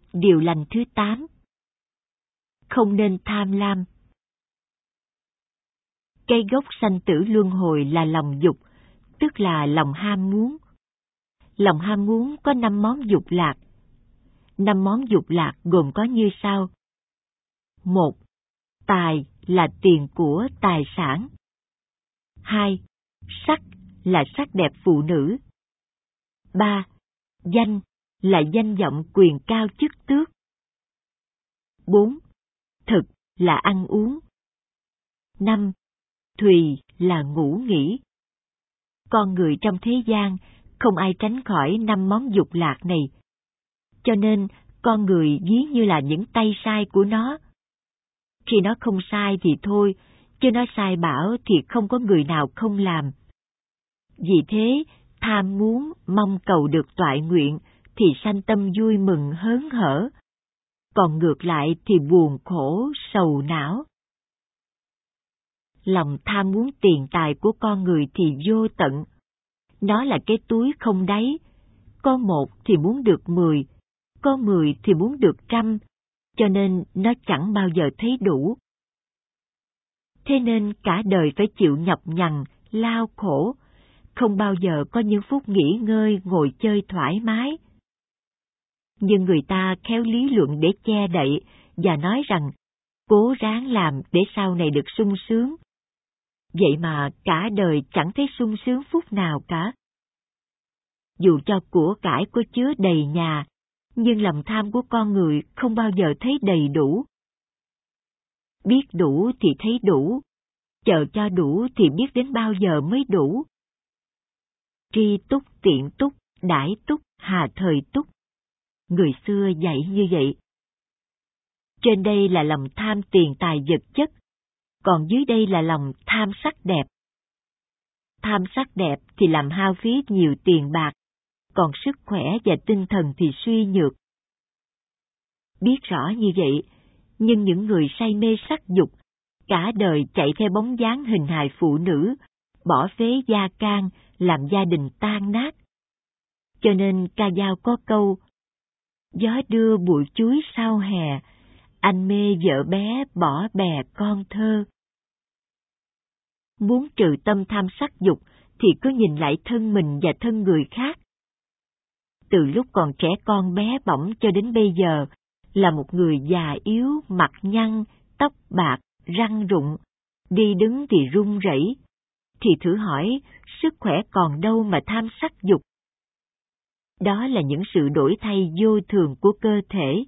Điều lành thứ 8. Không nên tham lam. Cây gốc sanh tử luân hồi là lòng dục, tức là lòng ham muốn. Lòng ham muốn có 5 món dục lạc. 5 món dục lạc gồm có như sau. 1. Tài là tiền của tài sản. 2. Sắc là sắc đẹp phụ nữ. 3. Danh là danh vọng quyền cao chức tước. 4. Thực là ăn uống. 5. Thùy là ngủ nghỉ. Con người trong thế gian không ai tránh khỏi 5 món dục lạc này. Cho nên con người ví như là những tay sai của nó. Khi nó không sai thì thôi, chứ nó sai bảo thì không có người nào không làm. Vì thế, tham muốn mong cầu được toại nguyện thì sanh tâm vui mừng hớn hở, còn ngược lại thì buồn khổ sầu não. Lòng tham muốn tiền tài của con người thì vô tận. Nó là cái túi không đáy, có 1 thì muốn được 10, có 10 thì muốn được 100, cho nên nó chẳng bao giờ thấy đủ. Thế nên cả đời phải chịu nhọc nhằn, lao khổ, không bao giờ có những phút nghỉ ngơi ngồi chơi thoải mái. Nhưng người ta khéo lý luận để che đậy và nói rằng cố ráng làm để sau này được sung sướng. Vậy mà cả đời chẳng thấy sung sướng phút nào cả. Dù cho của cải có chứa đầy nhà, nhưng lòng tham của con người không bao giờ thấy đầy đủ. Biết đủ thì thấy đủ, chờ cho đủ thì biết đến bao giờ mới đủ. Tri túc, tiện túc, đãi túc, hà thời túc. Người xưa dạy như vậy. Trên đây là lòng tham tiền tài vật chất, còn dưới đây là lòng tham sắc đẹp. Tham sắc đẹp thì làm hao phí nhiều tiền bạc, còn sức khỏe và tinh thần thì suy nhược. Biết rõ như vậy, nhưng những người say mê sắc dục, cả đời chạy theo bóng dáng hình hài phụ nữ, bỏ phế gia can, làm gia đình tan nát. Cho nên ca dao có câu, gió đưa bụi chuối sau hè, anh mê vợ bé bỏ bè con thơ. Muốn trừ tâm tham sắc dục thì cứ nhìn lại thân mình và thân người khác. Từ lúc còn trẻ con bé bỏng cho đến bây giờ, là một người già yếu, mặt nhăn, tóc bạc, răng rụng, đi đứng thì run rẩy, thì thử hỏi, sức khỏe còn đâu mà tham sắc dục? Đó là những sự đổi thay vô thường của cơ thể.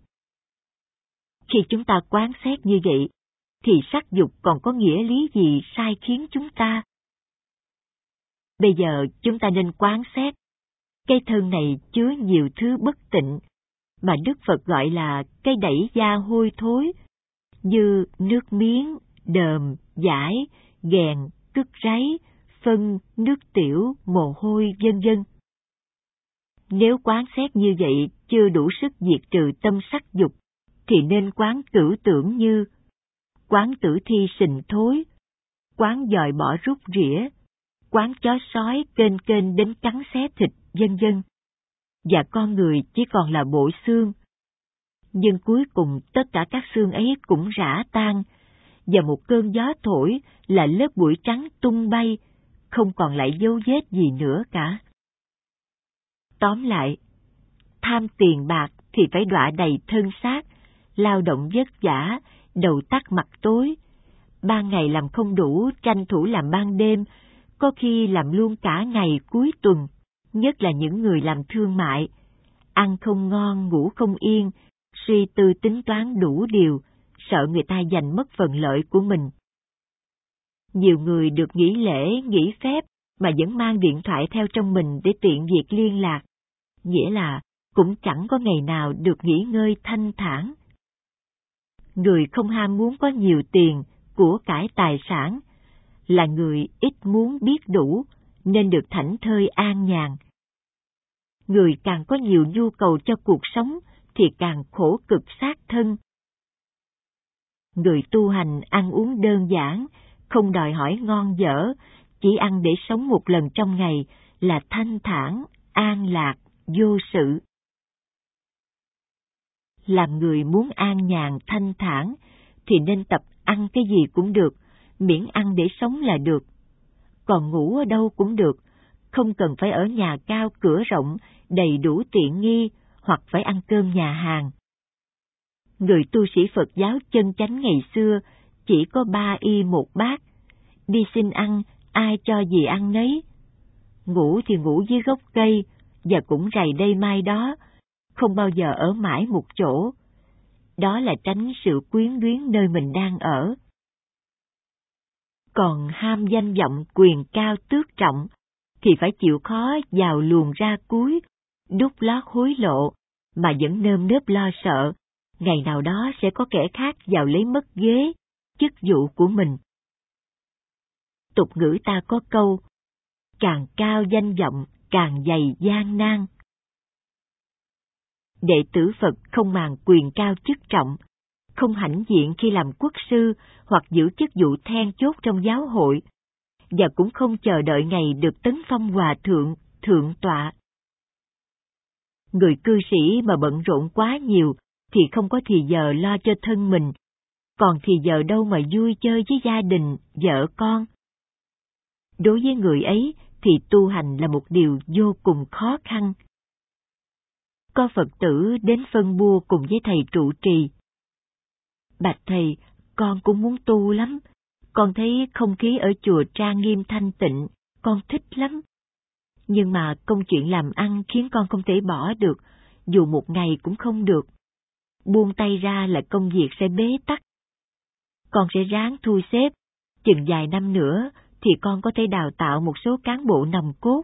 Khi chúng ta quán xét như vậy, thì sắc dục còn có nghĩa lý gì sai khiến chúng ta? Bây giờ chúng ta nên quán xét, cái thân này chứa nhiều thứ bất tịnh, mà Đức Phật gọi là cái đẩy da hôi thối, như nước miếng, đờm, dãi, ghèn, cứt ráy, phân, nước tiểu, mồ hôi, vân vân. Nếu quán xét như vậy chưa đủ sức diệt trừ tâm sắc dục, thì nên quán cửu tưởng như quán tử thi sình thối, quán dòi bỏ rút rỉa, quán chó sói kênh kênh đến cắn xé thịt, vân vân. Và con người chỉ còn là bộ xương. Nhưng cuối cùng tất cả các xương ấy cũng rã tan, và một cơn gió thổi là lớp bụi trắng tung bay, không còn lại dấu vết gì nữa cả. Tóm lại, tham tiền bạc thì phải đọa đầy thân xác, lao động vất vả, đầu tắt mặt tối. Ban ngày làm không đủ, tranh thủ làm ban đêm, có khi làm luôn cả ngày cuối tuần, nhất là những người làm thương mại. Ăn không ngon, ngủ không yên, suy tư tính toán đủ điều, sợ người ta giành mất phần lợi của mình. Nhiều người được nghỉ lễ, nghỉ phép mà vẫn mang điện thoại theo trong mình để tiện việc liên lạc, nghĩa là cũng chẳng có ngày nào được nghỉ ngơi thanh thản. Người không ham muốn có nhiều tiền, của cải tài sản, là người ít muốn biết đủ, nên được thảnh thơi an nhàn. Người càng có nhiều nhu cầu cho cuộc sống thì càng khổ cực xác thân. Người tu hành ăn uống đơn giản, không đòi hỏi ngon dở, chỉ ăn để sống một lần trong ngày là thanh thản, an lạc, vô sự. làm người muốn an nhàn thanh thản thì nên tập ăn cái gì cũng được, miễn ăn để sống là được. Còn ngủ ở đâu cũng được, không cần phải ở nhà cao cửa rộng, đầy đủ tiện nghi, hoặc phải ăn cơm nhà hàng. Người tu sĩ Phật giáo chân chánh ngày xưa chỉ có 3 y 1 bát, đi xin ăn, ai cho gì ăn nấy. Ngủ thì ngủ dưới gốc cây, và cũng rày đây mai đó, không bao giờ ở mãi một chỗ. Đó là tránh sự quyến luyến nơi mình đang ở. Còn ham danh vọng quyền cao tước trọng, thì phải chịu khó vào luồng ra cuối, đút lót hối lộ, mà vẫn nơm nớp lo sợ, ngày nào đó sẽ có kẻ khác vào lấy mất ghế, chức vụ của mình. Tục ngữ ta có câu, càng cao danh vọng, càng dày gian nan. Đệ tử Phật không màng quyền cao chức trọng, không hãnh diện khi làm quốc sư hoặc giữ chức vụ then chốt trong giáo hội, và cũng không chờ đợi ngày được tấn phong hòa thượng, thượng tọa. Người cư sĩ mà bận rộn quá nhiều thì không có thì giờ lo cho thân mình, còn thì giờ đâu mà vui chơi với gia đình, vợ con. Đối với người ấy thì tu hành là một điều vô cùng khó khăn. Có Phật tử đến phân bua cùng với thầy trụ trì. Bạch thầy, con cũng muốn tu lắm. Con thấy không khí ở chùa trang nghiêm thanh tịnh, con thích lắm. Nhưng mà công chuyện làm ăn khiến con không thể bỏ được, dù một ngày cũng không được. Buông tay ra là công việc sẽ bế tắc. Con sẽ ráng thu xếp, chừng vài năm nữa thì con có thể đào tạo một số cán bộ nòng cốt.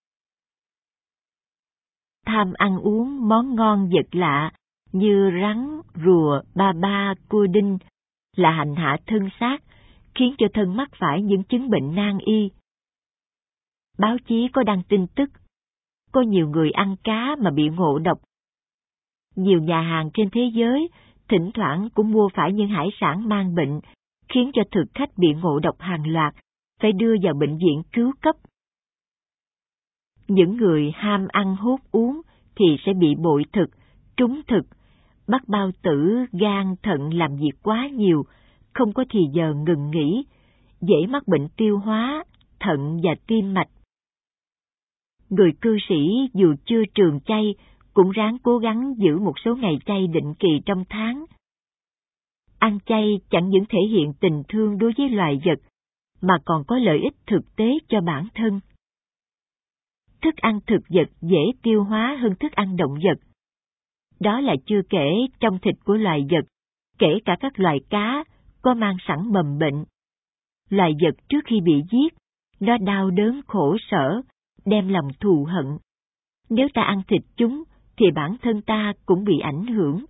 Tham ăn uống món ngon vật lạ như rắn, rùa, ba, cua đinh là hành hạ thân xác, khiến cho thân mắc phải những chứng bệnh nan y. Báo chí có đăng tin tức, có nhiều người ăn cá mà bị ngộ độc. Nhiều nhà hàng trên thế giới thỉnh thoảng cũng mua phải những hải sản mang bệnh, khiến cho thực khách bị ngộ độc hàng loạt, phải đưa vào bệnh viện cứu cấp. Những người ham ăn hút uống thì sẽ bị bội thực, trúng thực, mắc bao tử, gan, thận làm việc quá nhiều, không có thì giờ ngừng nghỉ, dễ mắc bệnh tiêu hóa, thận và tim mạch. Người cư sĩ dù chưa trường chay cũng ráng cố gắng giữ một số ngày chay định kỳ trong tháng. Ăn chay chẳng những thể hiện tình thương đối với loài vật, mà còn có lợi ích thực tế cho bản thân. Thức ăn thực vật dễ tiêu hóa hơn thức ăn động vật. Đó là chưa kể trong thịt của loài vật, kể cả các loài cá, có mang sẵn mầm bệnh. Loài vật trước khi bị giết, nó đau đớn khổ sở, đem lòng thù hận. Nếu ta ăn thịt chúng, thì bản thân ta cũng bị ảnh hưởng.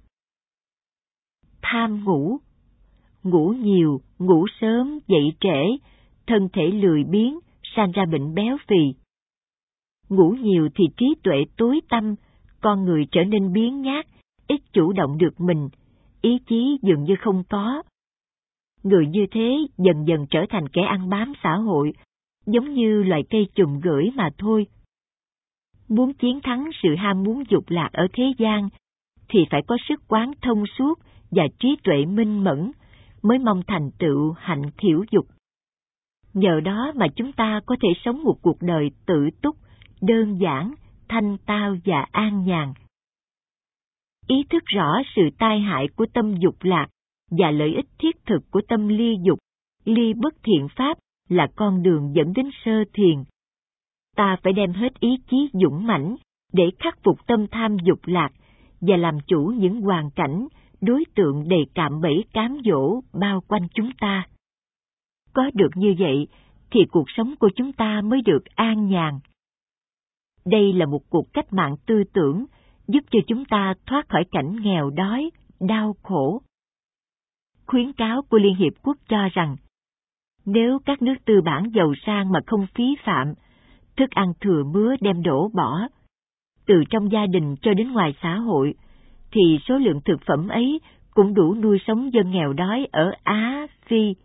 Tham ngủ. Ngủ nhiều, ngủ sớm, dậy trễ, thân thể lười biếng, sanh ra bệnh béo phì. Ngủ nhiều thì trí tuệ tối tăm, con người trở nên biếng nhác, ít chủ động được mình, ý chí dường như không có. Người như thế dần dần trở thành kẻ ăn bám xã hội, giống như loài cây chùm gửi mà thôi. Muốn chiến thắng sự ham muốn dục lạc ở thế gian, thì phải có sức quán thông suốt và trí tuệ minh mẫn, mới mong thành tựu hạnh thiểu dục. Nhờ đó mà chúng ta có thể sống một cuộc đời tự túc, đơn giản, thanh tao và an nhàn. Ý thức rõ sự tai hại của tâm dục lạc và lợi ích thiết thực của tâm ly dục, ly bất thiện pháp là con đường dẫn đến sơ thiền. Ta phải đem hết ý chí dũng mãnh để khắc phục tâm tham dục lạc và làm chủ những hoàn cảnh, đối tượng đầy cạm bẫy cám dỗ bao quanh chúng ta. Có được như vậy thì cuộc sống của chúng ta mới được an nhàn. Đây là một cuộc cách mạng tư tưởng giúp cho chúng ta thoát khỏi cảnh nghèo đói, đau khổ. Khuyến cáo của Liên Hiệp Quốc cho rằng, nếu các nước tư bản giàu sang mà không phí phạm, thức ăn thừa mứa đem đổ bỏ, từ trong gia đình cho đến ngoài xã hội, thì số lượng thực phẩm ấy cũng đủ nuôi sống dân nghèo đói ở Á, Phi.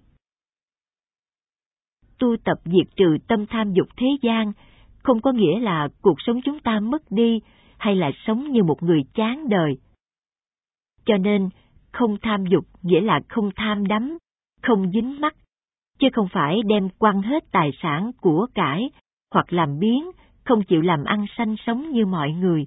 Tu tập diệt trừ tâm tham dục thế gian không có nghĩa là cuộc sống chúng ta mất đi hay là sống như một người chán đời. Cho nên, không tham dục nghĩa là không tham đắm, không dính mắc, chứ không phải đem quăng hết tài sản của cải, hoặc làm biếng, không chịu làm ăn sanh sống như mọi người.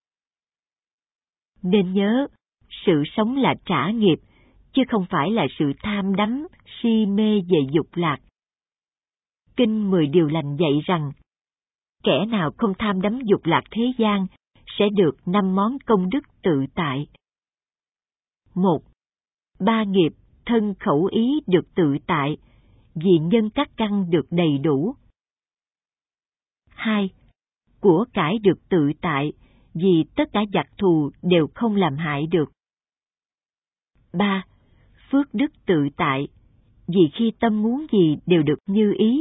Nên nhớ, sự sống là trả nghiệp, chứ không phải là sự tham đắm, si mê về dục lạc. Kinh 10 điều lành dạy rằng, kẻ nào không tham đắm dục lạc thế gian, sẽ được 5 món công đức tự tại. 1. 3 nghiệp, thân khẩu ý được tự tại, vì nhân các căn được đầy đủ. 2. Của cải được tự tại, vì tất cả giặc thù đều không làm hại được. 3. Phước đức tự tại, vì khi tâm muốn gì đều được như ý.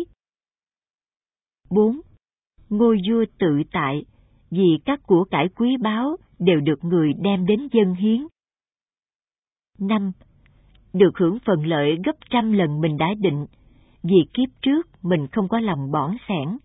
4. Ngôi vua tự tại, vì các của cải quý báu đều được người đem đến dâng hiến. 5. Được hưởng phần lợi gấp 100 lần mình đã định, vì kiếp trước mình không có lòng bỏn sẻn.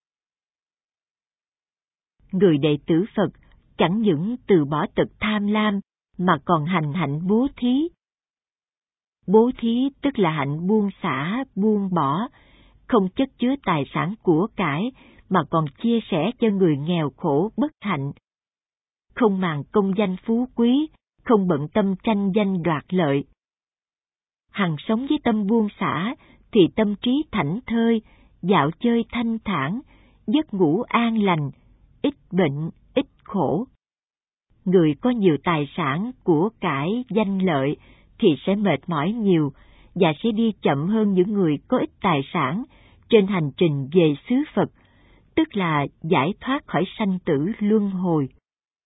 Người đệ tử Phật chẳng những từ bỏ tật tham lam mà còn hành hạnh bố thí. Bố thí tức là hạnh buông xả, buông bỏ, không chất chứa tài sản của cải mà còn chia sẻ cho người nghèo khổ bất hạnh. Không màng công danh phú quý, không bận tâm tranh danh đoạt lợi. Hằng sống với tâm buông xả thì tâm trí thảnh thơi, dạo chơi thanh thản, giấc ngủ an lành, ít bệnh, ít khổ. Người có nhiều tài sản, của cải, danh lợi thì sẽ mệt mỏi nhiều và sẽ đi chậm hơn những người có ít tài sản trên hành trình về xứ Phật, tức là giải thoát khỏi sanh tử luân hồi.